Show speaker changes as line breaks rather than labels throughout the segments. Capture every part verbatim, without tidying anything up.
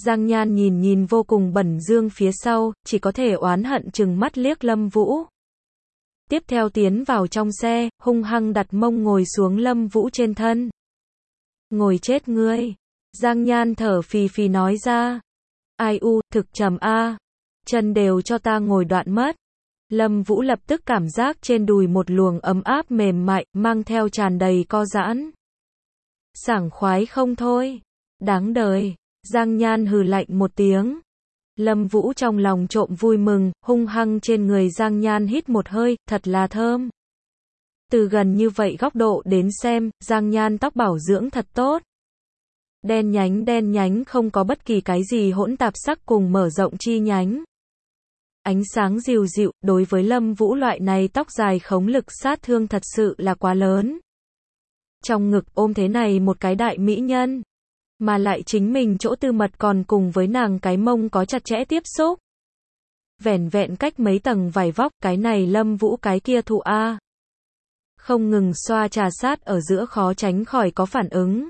Giang Nhan nhìn nhìn vô cùng bẩn dương phía sau, chỉ có thể oán hận trừng mắt liếc Lâm Vũ. Tiếp theo tiến vào trong xe, hung hăng đặt mông ngồi xuống Lâm Vũ trên thân. Ngồi chết ngươi. Giang Nhan thở phì phì nói ra. Ai u, thực trầm a. Chân đều cho ta ngồi đoạn mất. Lâm Vũ lập tức cảm giác trên đùi một luồng ấm áp mềm mại, mang theo tràn đầy co giãn. Sảng khoái không thôi. Đáng đời. Giang Nhan hừ lạnh một tiếng. Lâm Vũ trong lòng trộm vui mừng, hung hăng trên người Giang Nhan hít một hơi, thật là thơm. Từ gần như vậy góc độ đến xem, Giang Nhan tóc bảo dưỡng thật tốt. Đen nhánh đen nhánh không có bất kỳ cái gì hỗn tạp sắc cùng mở rộng chi nhánh. Ánh sáng dịu dịu, đối với Lâm Vũ loại này tóc dài khống lực sát thương thật sự là quá lớn. Trong ngực ôm thế này một cái đại mỹ nhân. Mà lại chính mình chỗ tư mật còn cùng với nàng cái mông có chặt chẽ tiếp xúc. Vẻn vẹn cách mấy tầng vải vóc, cái này Lâm Vũ cái kia thụ a. Không ngừng xoa trà sát ở giữa khó tránh khỏi có phản ứng.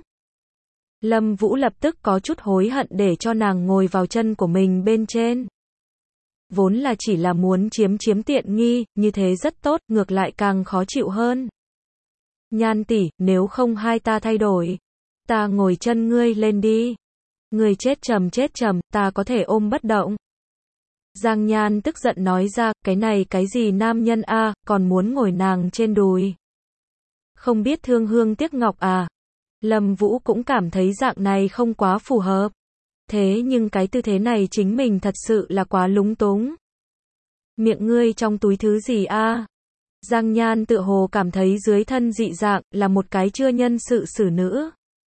Lâm Vũ lập tức có chút hối hận để cho nàng ngồi vào chân của mình bên trên. Vốn là chỉ là muốn chiếm chiếm tiện nghi, như thế rất tốt, ngược lại càng khó chịu hơn. Nhan tỷ, nếu không hai ta thay đổi. Ta ngồi chân ngươi lên đi. Ngươi chết trầm chết trầm, ta có thể ôm bất động. Giang Nhan tức giận nói ra, cái này cái gì nam nhân a, còn muốn ngồi nàng trên đùi. Không biết thương hương tiếc ngọc à. Lâm Vũ cũng cảm thấy dạng này không quá phù hợp. Thế nhưng cái tư thế này chính mình thật sự là quá lúng túng. Miệng ngươi trong túi thứ gì a? Giang Nhan tựa hồ cảm thấy dưới thân dị dạng, là một cái chưa nhân sự xử nữ.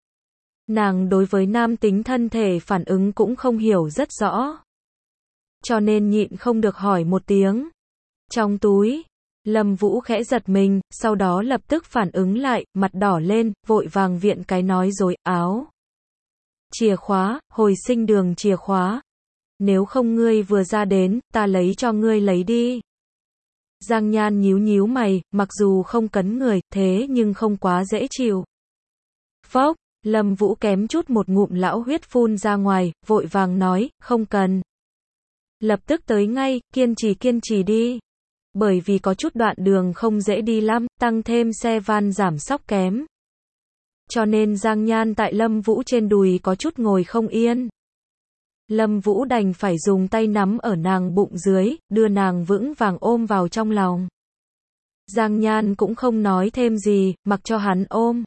Nàng đối với nam tính thân thể phản ứng cũng không hiểu rất rõ. Cho nên nhịn không được hỏi một tiếng. Trong túi. Lâm Vũ khẽ giật mình, sau đó lập tức phản ứng lại, mặt đỏ lên, vội vàng viện cái nói dối, áo. Chìa khóa, hồi sinh đường chìa khóa. Nếu không ngươi vừa ra đến, ta lấy cho ngươi lấy đi. Giang Nhan nhíu nhíu mày, mặc dù không cấn người, thế nhưng không quá dễ chịu. Phốc, Lâm Vũ kém chút một ngụm lão huyết phun ra ngoài, vội vàng nói, không cần. Lập tức tới ngay, kiên trì kiên trì đi. Bởi vì có chút đoạn đường không dễ đi lắm, tăng thêm xe van giảm sóc kém. Cho nên Giang Nhan tại Lâm Vũ trên đùi có chút ngồi không yên. Lâm Vũ đành phải dùng tay nắm ở nàng bụng dưới, đưa nàng vững vàng ôm vào trong lòng. Giang Nhan cũng không nói thêm gì, mặc cho hắn ôm.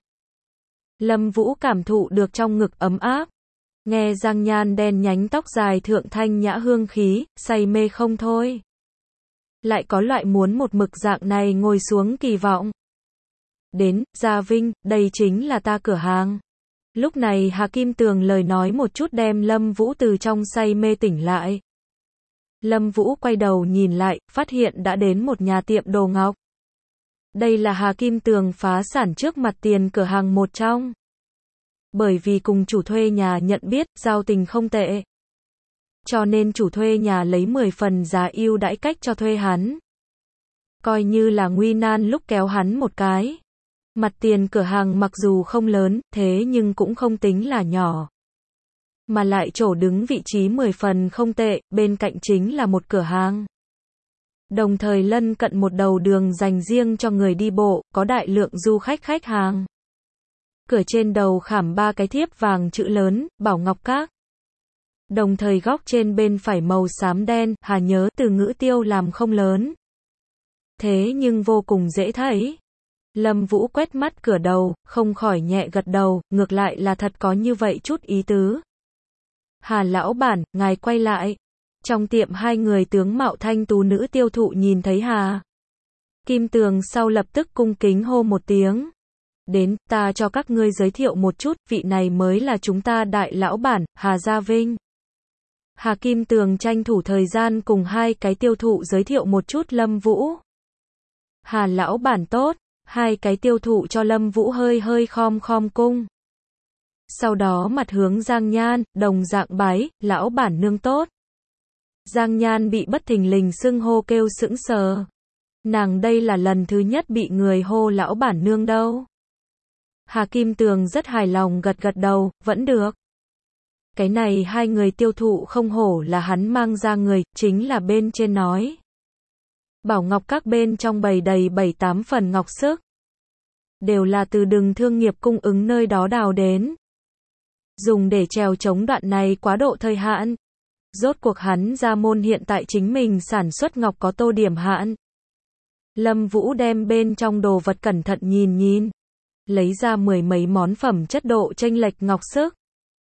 Lâm Vũ cảm thụ được trong ngực ấm áp. Nghe Giang Nhan đen nhánh tóc dài thượng thanh nhã hương khí, say mê không thôi. Lại có loại muốn một mực dạng này ngồi xuống kỳ vọng. Đến, Gia Vinh, đây chính là ta cửa hàng. Lúc này Hà Kim Tường lời nói một chút đem Lâm Vũ từ trong say mê tỉnh lại. Lâm Vũ quay đầu nhìn lại, phát hiện đã đến một nhà tiệm đồ ngọc. Đây là Hà Kim Tường phá sản trước mặt tiền cửa hàng một trong. Bởi vì cùng chủ thuê nhà nhận biết, giao tình không tệ. Cho nên chủ thuê nhà lấy mười phần giá ưu đãi cách cho thuê hắn. Coi như là nguy nan lúc kéo hắn một cái. Mặt tiền cửa hàng mặc dù không lớn, thế nhưng cũng không tính là nhỏ. Mà lại chỗ đứng vị trí mười phần không tệ, bên cạnh chính là một cửa hàng. Đồng thời lân cận một đầu đường dành riêng cho người đi bộ, có đại lượng du khách khách hàng. Cửa trên đầu khảm ba cái thiếp vàng chữ lớn, Bảo Ngọc Các. Đồng thời góc trên bên phải màu xám đen, Hà nhớ từ ngữ tiêu làm không lớn. Thế nhưng vô cùng dễ thấy. Lâm Vũ quét mắt cửa đầu, không khỏi nhẹ gật đầu, ngược lại là thật có như vậy chút ý tứ. Hà lão bản, ngài quay lại. Trong tiệm hai người tướng mạo thanh tú nữ tiêu thụ nhìn thấy Hà Kim Tường sau lập tức cung kính hô một tiếng. Đến, ta cho các ngươi giới thiệu một chút, vị này mới là chúng ta đại lão bản, Hà Gia Vinh. Hà Kim Tường tranh thủ thời gian cùng hai cái tiêu thụ giới thiệu một chút Lâm Vũ. Hà lão bản tốt, hai cái tiêu thụ cho Lâm Vũ hơi hơi khom khom cung. Sau đó mặt hướng Giang Nhan, đồng dạng bái, lão bản nương tốt. Giang Nhan bị bất thình lình xưng hô kêu sững sờ. Nàng đây là lần thứ nhất bị người hô lão bản nương đâu. Hà Kim Tường rất hài lòng gật gật đầu, vẫn được. Cái này hai người tiêu thụ không hổ là hắn mang ra người, chính là bên trên nói. Bảo ngọc các bên trong bày đầy bảy tám phần ngọc sức. Đều là từ đường thương nghiệp cung ứng nơi đó đào đến. Dùng để trèo chống đoạn này quá độ thời hạn. Rốt cuộc hắn ra môn hiện tại chính mình sản xuất ngọc có tô điểm hạn. Lâm Vũ đem bên trong đồ vật cẩn thận nhìn nhìn. Lấy ra mười mấy món phẩm chất độ chênh lệch ngọc sức.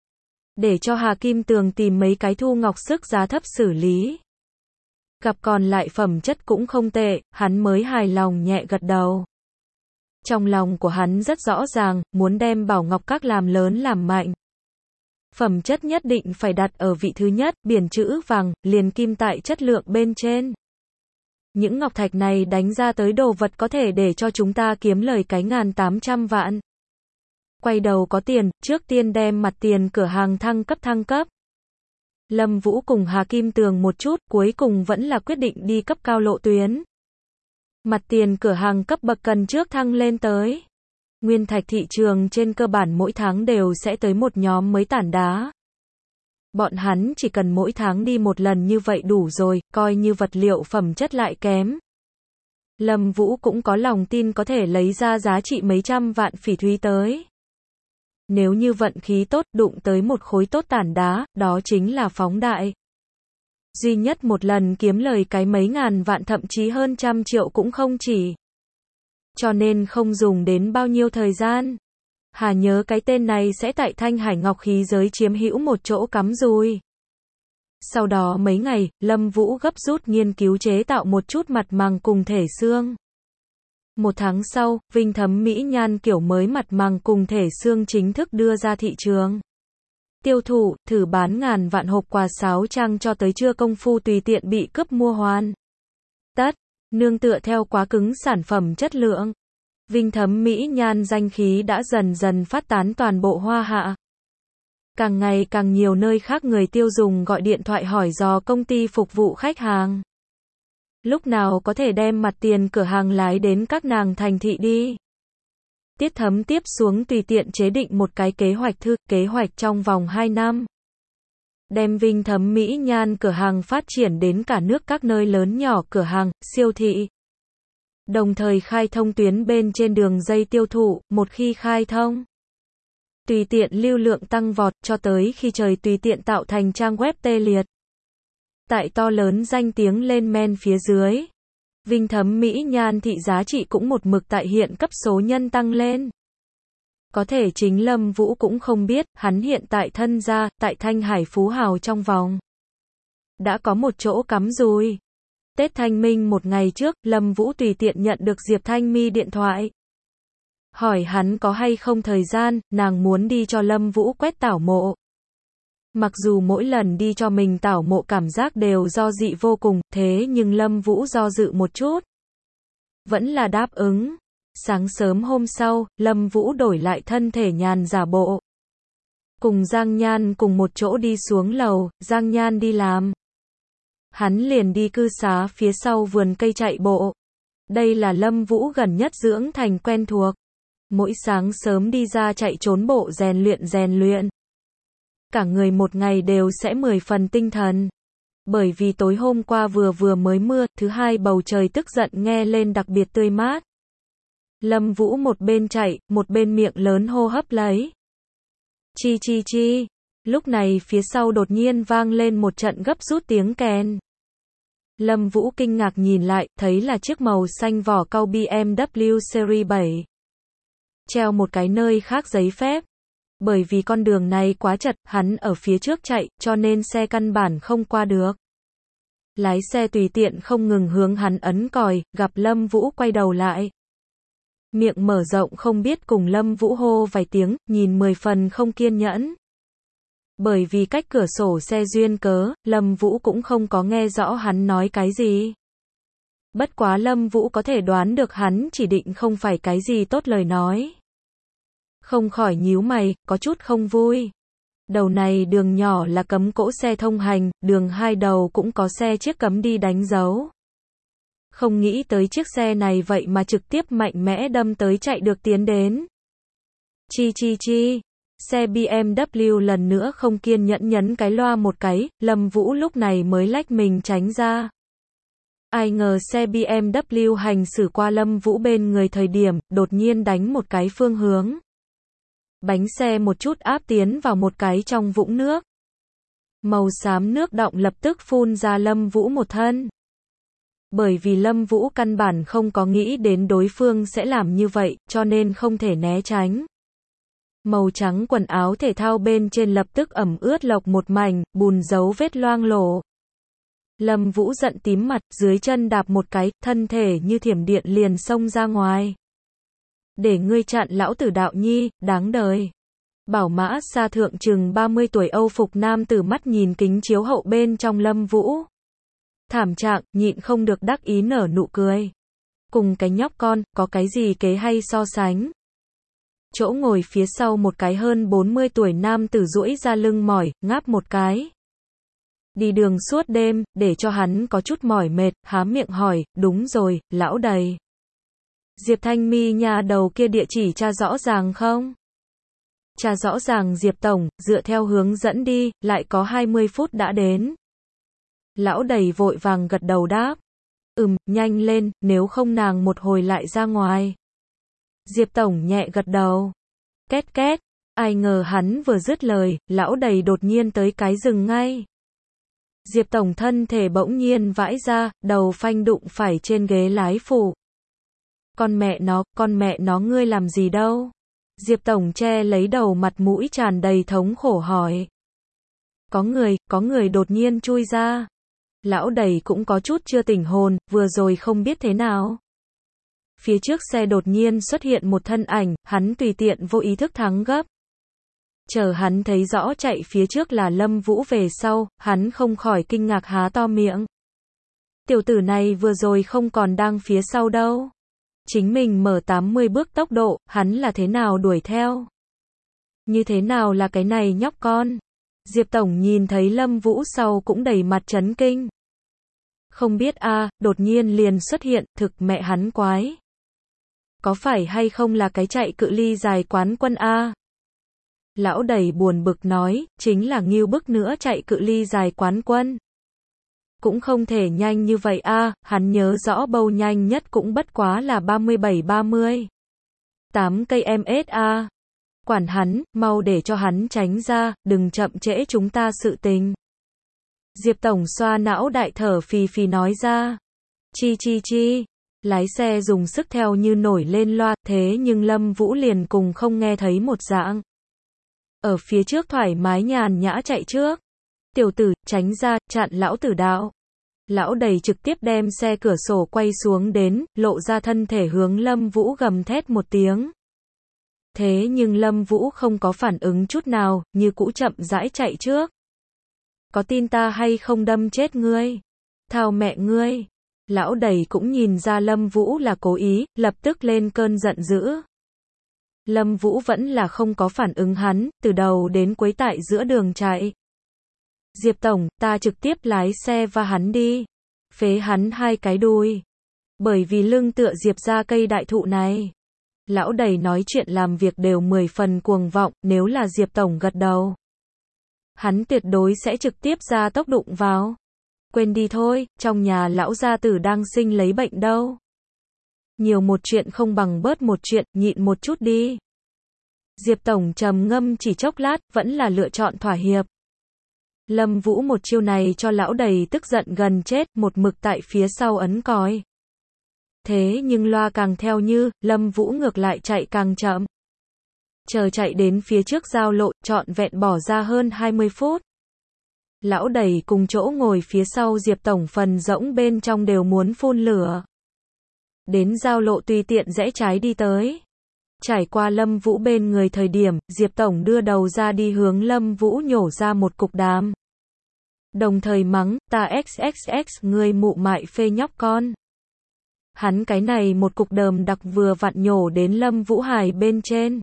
Để cho Hà Kim Tường tìm mấy cái thu ngọc sức giá thấp xử lý. Gặp còn lại phẩm chất cũng không tệ, hắn mới hài lòng nhẹ gật đầu. Trong lòng của hắn rất rõ ràng, muốn đem Bảo Ngọc Các làm lớn làm mạnh. Phẩm chất nhất định phải đặt ở vị thứ nhất, biển chữ vàng, liền kim tại chất lượng bên trên. Những ngọc thạch này đánh ra tới đồ vật có thể để cho chúng ta kiếm lời cái ngàn tám trăm vạn. Quay đầu có tiền, trước tiên đem mặt tiền cửa hàng thăng cấp thăng cấp. Lâm Vũ cùng Hà Kim Tường một chút, cuối cùng vẫn là quyết định đi cấp cao lộ tuyến. Mặt tiền cửa hàng cấp bậc cần trước thăng lên tới. Nguyên thạch thị trường trên cơ bản mỗi tháng đều sẽ tới một nhóm mới tản đá. Bọn hắn chỉ cần mỗi tháng đi một lần như vậy đủ rồi, coi như vật liệu phẩm chất lại kém. Lâm Vũ cũng có lòng tin có thể lấy ra giá trị mấy trăm vạn phỉ thúy tới. Nếu như vận khí tốt, đụng tới một khối tốt tản đá, đó chính là phóng đại. Duy nhất một lần kiếm lời cái mấy ngàn vạn thậm chí hơn trăm triệu cũng không chỉ. Cho nên không dùng đến bao nhiêu thời gian. Hà nhớ cái tên này sẽ tại Thanh Hải Ngọc khí giới chiếm hữu một chỗ cắm rùi. Sau đó mấy ngày, Lâm Vũ gấp rút nghiên cứu chế tạo một chút mặt màng cùng thể xương. Một tháng sau, Vinh Thấm Mỹ Nhan kiểu mới mặt màng cùng thể xương chính thức đưa ra thị trường. Tiêu thụ, thử bán ngàn vạn hộp quà sáo trang cho tới trưa công phu tùy tiện bị cướp mua hoàn. Tất, nương tựa theo quá cứng sản phẩm chất lượng. Vinh Thấm Mỹ Nhan danh khí đã dần dần phát tán toàn bộ Hoa Hạ. Càng ngày càng nhiều nơi khác người tiêu dùng gọi điện thoại hỏi dò công ty phục vụ khách hàng. Lúc nào có thể đem mặt tiền cửa hàng lái đến các nàng thành thị đi. Tiết Thấm tiếp xuống tùy tiện chế định một cái kế hoạch thư, kế hoạch trong vòng hai năm. Đem Vinh Thấm Mỹ Nhan cửa hàng phát triển đến cả nước các nơi lớn nhỏ cửa hàng, siêu thị. Đồng thời khai thông tuyến bên trên đường dây tiêu thụ, một khi khai thông. Tùy tiện lưu lượng tăng vọt cho tới khi trời tùy tiện tạo thành trang web tê liệt. Tại to lớn danh tiếng lên men phía dưới. Vinh Thấm Mỹ Nhan thị giá trị cũng một mực tại hiện cấp số nhân tăng lên. Có thể chính Lâm Vũ cũng không biết, hắn hiện tại thân gia, tại Thanh Hải Phú Hào trong vòng. Đã có một chỗ cắm rùi. Tết Thanh Minh một ngày trước, Lâm Vũ tùy tiện nhận được Diệp Thanh Mi điện thoại. Hỏi hắn có hay không thời gian, nàng muốn đi cho Lâm Vũ quét tảo mộ. Mặc dù mỗi lần đi cho mình tảo mộ cảm giác đều do dị vô cùng, thế nhưng Lâm Vũ do dự một chút. Vẫn là đáp ứng. Sáng sớm hôm sau, Lâm Vũ đổi lại thân thể nhàn giả bộ. Cùng Giang Nhan cùng một chỗ đi xuống lầu, Giang Nhan đi làm. Hắn liền đi cư xá phía sau vườn cây chạy bộ. Đây là Lâm Vũ gần nhất dưỡng thành quen thuộc. Mỗi sáng sớm đi ra chạy trốn bộ rèn luyện rèn luyện. Cả người một ngày đều sẽ mười phần tinh thần. Bởi vì tối hôm qua vừa vừa mới mưa, thứ hai bầu trời tức giận nghe lên đặc biệt tươi mát. Lâm Vũ một bên chạy, một bên miệng lớn hô hấp lấy. Chi chi chi. Lúc này phía sau đột nhiên vang lên một trận gấp rút tiếng kèn. Lâm Vũ kinh ngạc nhìn lại, thấy là chiếc màu xanh vỏ cau B M W Series bảy. Treo một cái nơi khác giấy phép. Bởi vì con đường này quá chật, hắn ở phía trước chạy, cho nên xe căn bản không qua được. Lái xe tùy tiện không ngừng hướng hắn ấn còi, gặp Lâm Vũ quay đầu lại. Miệng mở rộng không biết cùng Lâm Vũ hô vài tiếng, nhìn mười phần không kiên nhẫn. Bởi vì cách cửa sổ xe duyên cớ, Lâm Vũ cũng không có nghe rõ hắn nói cái gì. Bất quá Lâm Vũ có thể đoán được hắn chỉ định không phải cái gì tốt lời nói. Không khỏi nhíu mày, có chút không vui. Đầu này đường nhỏ là cấm cỗ xe thông hành, đường hai đầu cũng có xe chiếc cấm đi đánh dấu. Không nghĩ tới chiếc xe này vậy mà trực tiếp mạnh mẽ đâm tới chạy được tiến đến. Chi chi chi. Xe bê em vê lần nữa không kiên nhẫn nhấn cái loa một cái, Lâm Vũ lúc này mới lách mình tránh ra. Ai ngờ xe bê em vê hành xử qua Lâm Vũ bên người thời điểm, đột nhiên đánh một cái phương hướng. Bánh xe một chút áp tiến vào một cái trong vũng nước. Màu xám nước đọng lập tức phun ra Lâm Vũ một thân. Bởi vì Lâm Vũ căn bản không có nghĩ đến đối phương sẽ làm như vậy, cho nên không thể né tránh. Màu trắng quần áo thể thao bên trên lập tức ẩm ướt lộc một mảnh, bùn dấu vết loang lổ. Lâm Vũ giận tím mặt, dưới chân đạp một cái, thân thể như thiểm điện liền xông ra ngoài. Để ngươi chặn lão tử Đạo Nhi, đáng đời. Bảo mã xa thượng chừng ba mươi tuổi Âu phục nam tử mắt nhìn kính chiếu hậu bên trong Lâm Vũ. Thảm trạng, nhịn không được đắc ý nở nụ cười. Cùng cái nhóc con, có cái gì kế hay so sánh. Chỗ ngồi phía sau một cái hơn bốn mươi tuổi nam tử duỗi ra lưng mỏi, ngáp một cái. Đi đường suốt đêm, để cho hắn có chút mỏi mệt, há miệng hỏi, đúng rồi, lão đầy. Diệp Thanh Mi nhà đầu kia địa chỉ tra rõ ràng không? Tra rõ ràng Diệp Tổng, dựa theo hướng dẫn đi, lại có hai mươi phút đã đến. Lão đầy vội vàng gật đầu đáp. Ừm, nhanh lên, nếu không nàng một hồi lại ra ngoài. Diệp Tổng nhẹ gật đầu. Két két, ai ngờ hắn vừa dứt lời, lão đầy đột nhiên tới cái dừng ngay. Diệp Tổng thân thể bỗng nhiên vãi ra, đầu phanh đụng phải trên ghế lái phụ. Con mẹ nó, con mẹ nó ngươi làm gì đâu? Diệp Tổng che lấy đầu mặt mũi tràn đầy thống khổ hỏi. Có người, có người đột nhiên chui ra. Lão đầy cũng có chút chưa tỉnh hồn, vừa rồi không biết thế nào. Phía trước xe đột nhiên xuất hiện một thân ảnh, hắn tùy tiện vô ý thức thắng gấp. Chờ hắn thấy rõ chạy phía trước là Lâm Vũ về sau, hắn không khỏi kinh ngạc há to miệng. Tiểu tử này vừa rồi không còn đang phía sau đâu. Chính mình mở tám mươi bước tốc độ, hắn là thế nào đuổi theo? Như thế nào là cái này nhóc con? Diệp Tổng nhìn thấy Lâm Vũ sau cũng đầy mặt chấn kinh. Không biết a, à, đột nhiên liền xuất hiện, thực mẹ hắn quái. Có phải hay không là cái chạy cự ly dài quán quân a? À? Lão đầy buồn bực nói, chính là ngưu bức nữa chạy cự ly dài quán quân. Cũng không thể nhanh như vậy a, à, hắn nhớ rõ bầu nhanh nhất cũng bất quá là ba mươi bảy ba mươi. tám cây em ét a. Quản hắn, mau để cho hắn tránh ra, đừng chậm trễ chúng ta sự tình. Diệp Tổng xoa não đại thở phì phì nói ra. Chi chi chi. Lái xe dùng sức theo như nổi lên loa, thế nhưng Lâm Vũ liền cùng không nghe thấy một dạng. Ở phía trước thoải mái nhàn nhã chạy trước. Tiểu tử, tránh ra, chặn lão tử Đạo. Lão đầy trực tiếp đem xe cửa sổ quay xuống đến, lộ ra thân thể hướng Lâm Vũ gầm thét một tiếng. Thế nhưng Lâm Vũ không có phản ứng chút nào, như cũ chậm rãi chạy trước. Có tin ta hay không đâm chết ngươi? Thao mẹ ngươi! Lão đầy cũng nhìn ra Lâm Vũ là cố ý, lập tức lên cơn giận dữ. Lâm Vũ vẫn là không có phản ứng hắn, từ đầu đến cuối tại giữa đường chạy. Diệp Tổng, ta trực tiếp lái xe và hắn đi. Phế hắn hai cái đuôi. Bởi vì lưng tựa Diệp ra cây đại thụ này. Lão đầy nói chuyện làm việc đều mười phần cuồng vọng, nếu là Diệp Tổng gật đầu. Hắn tuyệt đối sẽ trực tiếp ra tốc đụng vào. Quên đi thôi, trong nhà lão gia tử đang sinh lấy bệnh đâu. Nhiều một chuyện không bằng bớt một chuyện, nhịn một chút đi. Diệp Tổng trầm ngâm chỉ chốc lát, vẫn là lựa chọn thỏa hiệp. Lâm Vũ một chiêu này cho lão đầy tức giận gần chết, một mực tại phía sau ấn còi. Thế nhưng loa càng theo như, Lâm Vũ ngược lại chạy càng chậm. Chờ chạy đến phía trước giao lộ, trọn vẹn bỏ ra hơn hai mươi phút. Lão đầy cùng chỗ ngồi phía sau Diệp Tổng phần rỗng bên trong đều muốn phun lửa. Đến giao lộ tùy tiện rẽ trái đi tới. Trải qua Lâm Vũ bên người thời điểm, Diệp Tổng đưa đầu ra đi hướng Lâm Vũ nhổ ra một cục đàm. Đồng thời mắng, ta xxx ngươi mụ mại phê nhóc con. Hắn cái này một cục đờm đặc vừa vặn nhổ đến Lâm Vũ hài bên trên.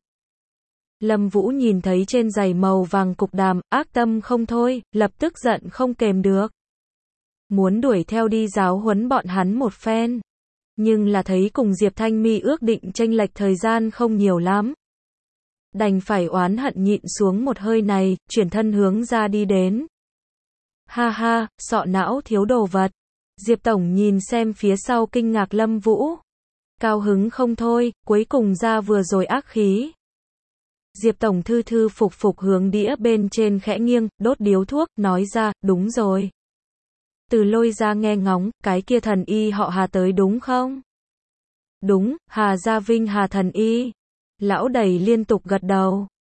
Lâm Vũ nhìn thấy trên giày màu vàng cục đàm, ác tâm không thôi, lập tức giận không kềm được. Muốn đuổi theo đi giáo huấn bọn hắn một phen. Nhưng là thấy cùng Diệp Thanh Mi ước định chênh lệch thời gian không nhiều lắm. Đành phải oán hận nhịn xuống một hơi này, chuyển thân hướng ra đi đến. Ha ha, sọ não thiếu đồ vật. Diệp Tổng nhìn xem phía sau kinh ngạc Lâm Vũ. Cao hứng không thôi, cuối cùng ra vừa rồi ác khí. Diệp Tổng thư thư phục phục hướng đĩa bên trên khẽ nghiêng, đốt điếu thuốc, nói ra, đúng rồi. Từ Lôi ra nghe ngóng, cái kia thần y họ Hà tới đúng không? Đúng, Hà Gia Vinh Hà thần y. Lão Đẩy liên tục gật đầu.